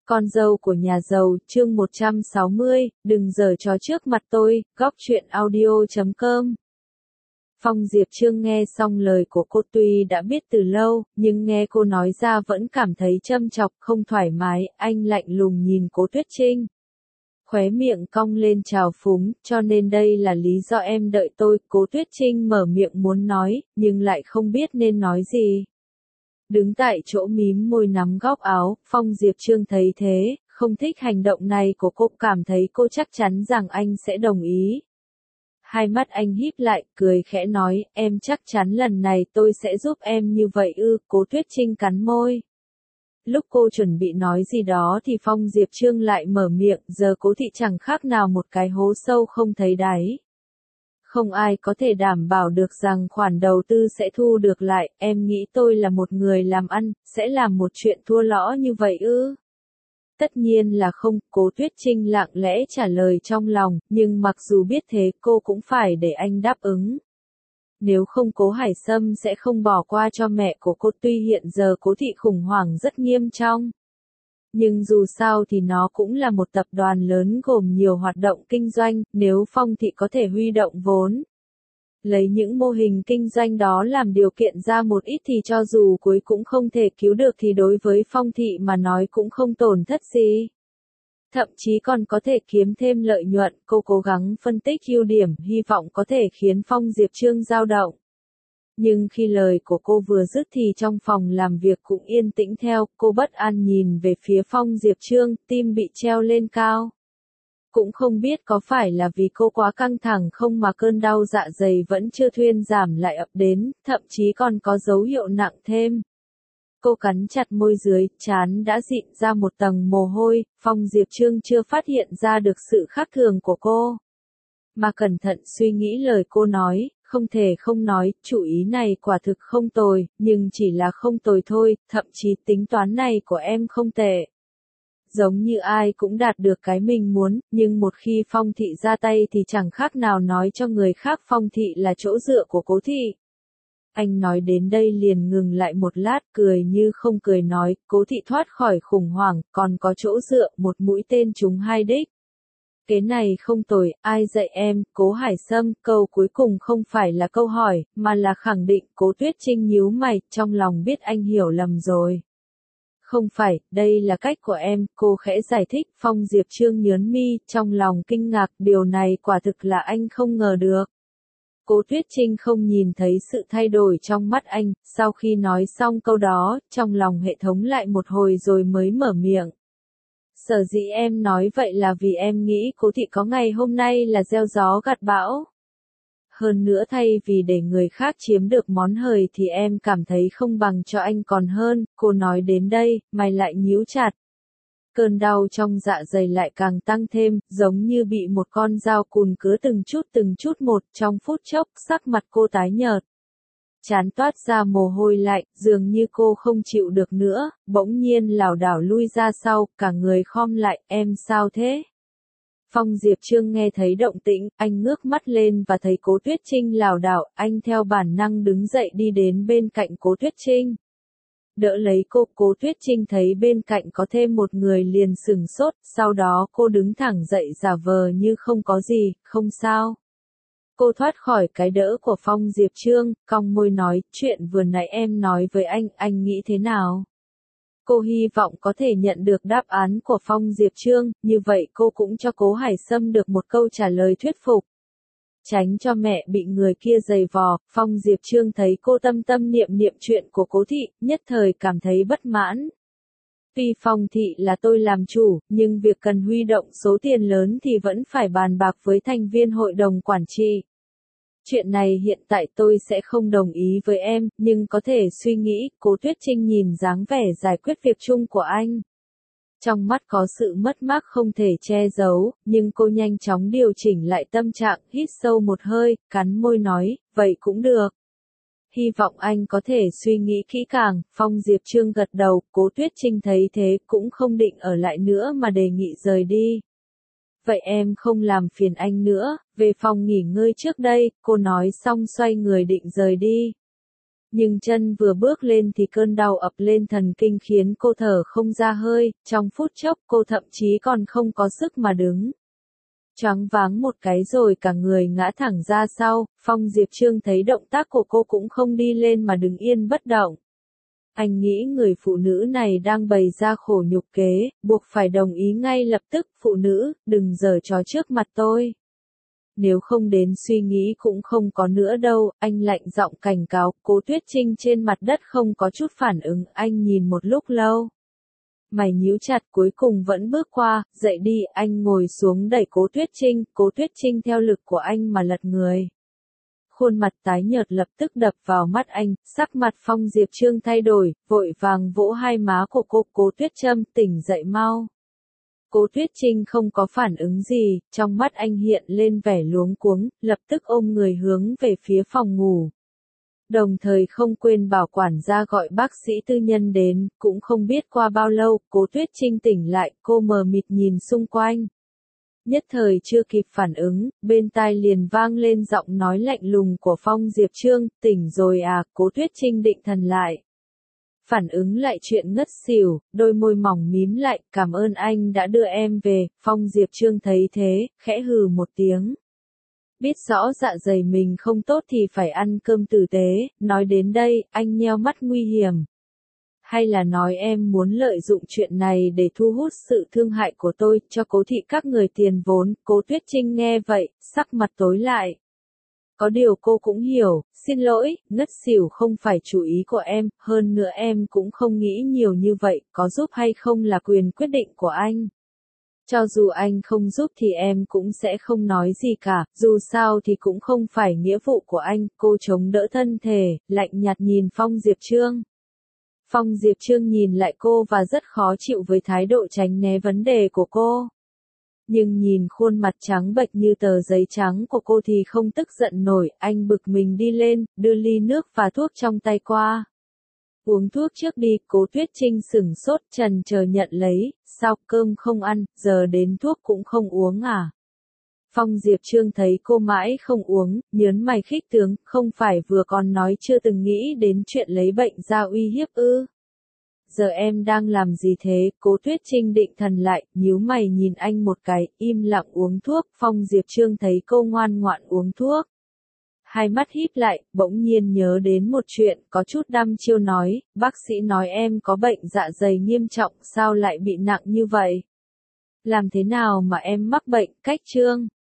Con dâu của nhà giàu, chương 160, đừng giở trò trước mặt tôi, góc truyện audio.com. Phong Diệp Trương nghe xong lời của cô tuy đã biết từ lâu, nhưng nghe cô nói ra vẫn cảm thấy châm chọc, không thoải mái, anh lạnh lùng nhìn Cố Tuyết Trinh. Khóe miệng cong lên trào phúng, cho nên đây là lý do em đợi tôi, Cố Tuyết Trinh mở miệng muốn nói, nhưng lại không biết nên nói gì. Đứng tại chỗ mím môi nắm góc áo, Phong Diệp Trương thấy thế, không thích hành động này của cô, cảm thấy cô chắc chắn rằng anh sẽ đồng ý. Hai mắt anh híp lại, cười khẽ nói, em chắc chắn lần này tôi sẽ giúp em như vậy ư, Cố Tuyết Trinh cắn môi. Lúc cô chuẩn bị nói gì đó thì Phong Diệp Trương lại mở miệng, giờ Cố thị chẳng khác nào một cái hố sâu không thấy đáy. Không ai có thể đảm bảo được rằng khoản đầu tư sẽ thu được lại, em nghĩ tôi là một người làm ăn, sẽ làm một chuyện thua lỗ như vậy ư? Tất nhiên là không, Cố Tuyết Trinh lặng lẽ trả lời trong lòng, nhưng mặc dù biết thế cô cũng phải để anh đáp ứng. Nếu không Cố Hải Sâm sẽ không bỏ qua cho mẹ của cô, tuy hiện giờ Cố thị khủng hoảng rất nghiêm trọng. Nhưng dù sao thì nó cũng là một tập đoàn lớn gồm nhiều hoạt động kinh doanh, nếu Phong thị có thể huy động vốn. Lấy những mô hình kinh doanh đó làm điều kiện ra một ít thì cho dù cuối cũng không thể cứu được thì đối với Phong thị mà nói cũng không tổn thất gì. Thậm chí còn có thể kiếm thêm lợi nhuận, cô cố gắng phân tích ưu điểm, hy vọng có thể khiến Phong Diệp Trương dao động. Nhưng khi lời của cô vừa dứt thì trong phòng làm việc cũng yên tĩnh theo, cô bất an nhìn về phía Phong Diệp Trương, tim bị treo lên cao. Cũng không biết có phải là vì cô quá căng thẳng không mà cơn đau dạ dày vẫn chưa thuyên giảm lại ập đến, thậm chí còn có dấu hiệu nặng thêm. Cô cắn chặt môi dưới, trán đã dịn ra một tầng mồ hôi, Phong Diệp Trương chưa phát hiện ra được sự khác thường của cô. Mà cẩn thận suy nghĩ lời cô nói, không thể không nói, chủ ý này quả thực không tồi, nhưng chỉ là không tồi thôi, thậm chí tính toán này của em không tệ. Giống như ai cũng đạt được cái mình muốn, nhưng một khi Phong thị ra tay thì chẳng khác nào nói cho người khác Phong thị là chỗ dựa của Cố thị. Anh nói đến đây liền ngừng lại một lát, cười như không cười nói, Cố thị thoát khỏi khủng hoảng, còn có chỗ dựa, một mũi tên trúng hai đích. Cái này không tồi, ai dạy em, Cố Hải Sâm, câu cuối cùng không phải là câu hỏi, mà là khẳng định, Cố Tuyết Trinh nhíu mày, trong lòng biết anh hiểu lầm rồi. Không phải, đây là cách của em, cô khẽ giải thích, Phong Diệp Trương nhớn mi, trong lòng kinh ngạc, điều này quả thực là anh không ngờ được. Cố Tuyết Trinh không nhìn thấy sự thay đổi trong mắt anh, sau khi nói xong câu đó, trong lòng hệ thống lại một hồi rồi mới mở miệng. Sở dĩ em nói vậy là vì em nghĩ Cố thị có ngày hôm nay là gieo gió gặt bão. Hơn nữa thay vì để người khác chiếm được món hời thì em cảm thấy không bằng cho anh còn hơn, cô nói đến đây, mày lại nhíu chặt. Cơn đau trong dạ dày lại càng tăng thêm, giống như bị một con dao cùn cứa từng chút một, trong phút chốc, sắc mặt cô tái nhợt. Trán toát ra mồ hôi lạnh, dường như cô không chịu được nữa, bỗng nhiên lảo đảo lui ra sau, cả người khom lại, em sao thế? Phong Diệp Trương nghe thấy động tĩnh, anh ngước mắt lên và thấy Cố Tuyết Trinh lảo đảo, anh theo bản năng đứng dậy đi đến bên cạnh Cố Tuyết Trinh. Đỡ lấy cô, Cố Tuyết Trinh thấy bên cạnh có thêm một người liền sửng sốt, sau đó cô đứng thẳng dậy giả vờ như không có gì, không sao. Cô thoát khỏi cái đỡ của Phong Diệp Trương, cong môi nói, chuyện vừa nãy em nói với anh nghĩ thế nào? Cô hy vọng có thể nhận được đáp án của Phong Diệp Trương, như vậy cô cũng cho Cố Hải Sâm được một câu trả lời thuyết phục. Tránh cho mẹ bị người kia giày vò, Phong Diệp Trương thấy cô tâm tâm niệm niệm chuyện của Cố thị, nhất thời cảm thấy bất mãn. Tuy Phong thị là tôi làm chủ, nhưng việc cần huy động số tiền lớn thì vẫn phải bàn bạc với thành viên hội đồng quản trị. Chuyện này hiện tại tôi sẽ không đồng ý với em, nhưng có thể suy nghĩ, Cố Tuyết Trinh nhìn dáng vẻ giải quyết việc chung của anh. Trong mắt có sự mất mát không thể che giấu, nhưng cô nhanh chóng điều chỉnh lại tâm trạng, hít sâu một hơi, cắn môi nói, vậy cũng được. Hy vọng anh có thể suy nghĩ kỹ càng, Phong Diệp Trương gật đầu, Cố Tuyết Trinh thấy thế cũng không định ở lại nữa mà đề nghị rời đi. Vậy em không làm phiền anh nữa, về phòng nghỉ ngơi trước đây, cô nói xong xoay người định rời đi. Nhưng chân vừa bước lên thì cơn đau ập lên thần kinh khiến cô thở không ra hơi, trong phút chốc cô thậm chí còn không có sức mà đứng. Choáng váng một cái rồi cả người ngã thẳng ra sau, Phong Diệp Trương thấy động tác của cô cũng không đi lên mà đứng yên bất động. Anh nghĩ người phụ nữ này đang bày ra khổ nhục kế, buộc phải đồng ý ngay lập tức, phụ nữ, đừng giở trò trước mặt tôi. Nếu không đến suy nghĩ cũng không có nữa đâu, anh lạnh giọng cảnh cáo, Cố Tuyết Trinh trên mặt đất không có chút phản ứng, anh nhìn một lúc lâu. Mày nhíu chặt cuối cùng vẫn bước qua, dậy đi, anh ngồi xuống đẩy Cố Tuyết Trinh theo lực của anh mà lật người. Khuôn mặt tái nhợt lập tức đập vào mắt anh, sắc mặt Phong Diệp Trương thay đổi, vội vàng vỗ hai má của cô, Cố Tuyết Trâm, tỉnh dậy mau. Cố Tuyết Trinh không có phản ứng gì, trong mắt anh hiện lên vẻ luống cuống, lập tức ôm người hướng về phía phòng ngủ. Đồng thời không quên bảo quản gia gọi bác sĩ tư nhân đến, cũng không biết qua bao lâu, Cố Tuyết Trinh tỉnh lại, cô mờ mịt nhìn xung quanh. Nhất thời chưa kịp phản ứng, bên tai liền vang lên giọng nói lạnh lùng của Phong Diệp Trương, tỉnh rồi à, Cố Tuyết Trinh định thần lại. Phản ứng lại chuyện ngất xỉu, đôi môi mỏng mím lại, cảm ơn anh đã đưa em về, Phong Diệp Trương thấy thế, khẽ hừ một tiếng. Biết rõ dạ dày mình không tốt thì phải ăn cơm tử tế, nói đến đây, anh nheo mắt nguy hiểm. Hay là nói em muốn lợi dụng chuyện này để thu hút sự thương hại của tôi, cho Cố thị các người tiền vốn, Cố Tuyết Trinh nghe vậy, sắc mặt tối lại. Có điều cô cũng hiểu, xin lỗi, ngất xỉu không phải chủ ý của em, hơn nữa em cũng không nghĩ nhiều như vậy, có giúp hay không là quyền quyết định của anh. Cho dù anh không giúp thì em cũng sẽ không nói gì cả, dù sao thì cũng không phải nghĩa vụ của anh, cô chống đỡ thân thể, lạnh nhạt nhìn Phong Diệp Trương. Phong Diệp Trương nhìn lại cô và rất khó chịu với thái độ tránh né vấn đề của cô. Nhưng nhìn khuôn mặt trắng bệch như tờ giấy trắng của cô thì không tức giận nổi, anh bực mình đi lên, đưa ly nước và thuốc trong tay qua. Uống thuốc trước đi, Cố Tuyết Trinh sửng sốt trần chờ nhận lấy, sao cơm không ăn, giờ đến thuốc cũng không uống à? Phong Diệp Trương thấy cô mãi không uống, nhớn mày khích tướng, không phải vừa còn nói chưa từng nghĩ đến chuyện lấy bệnh ra uy hiếp ư? Giờ em đang làm gì thế? Cố Tuyết Trinh định thần lại, nhíu mày nhìn anh một cái, im lặng uống thuốc, Phong Diệp Trương thấy cô ngoan ngoãn uống thuốc. Hai mắt híp lại, bỗng nhiên nhớ đến một chuyện, có chút đăm chiêu nói, bác sĩ nói em có bệnh dạ dày nghiêm trọng, sao lại bị nặng như vậy? Làm thế nào mà em mắc bệnh, Cách Trương?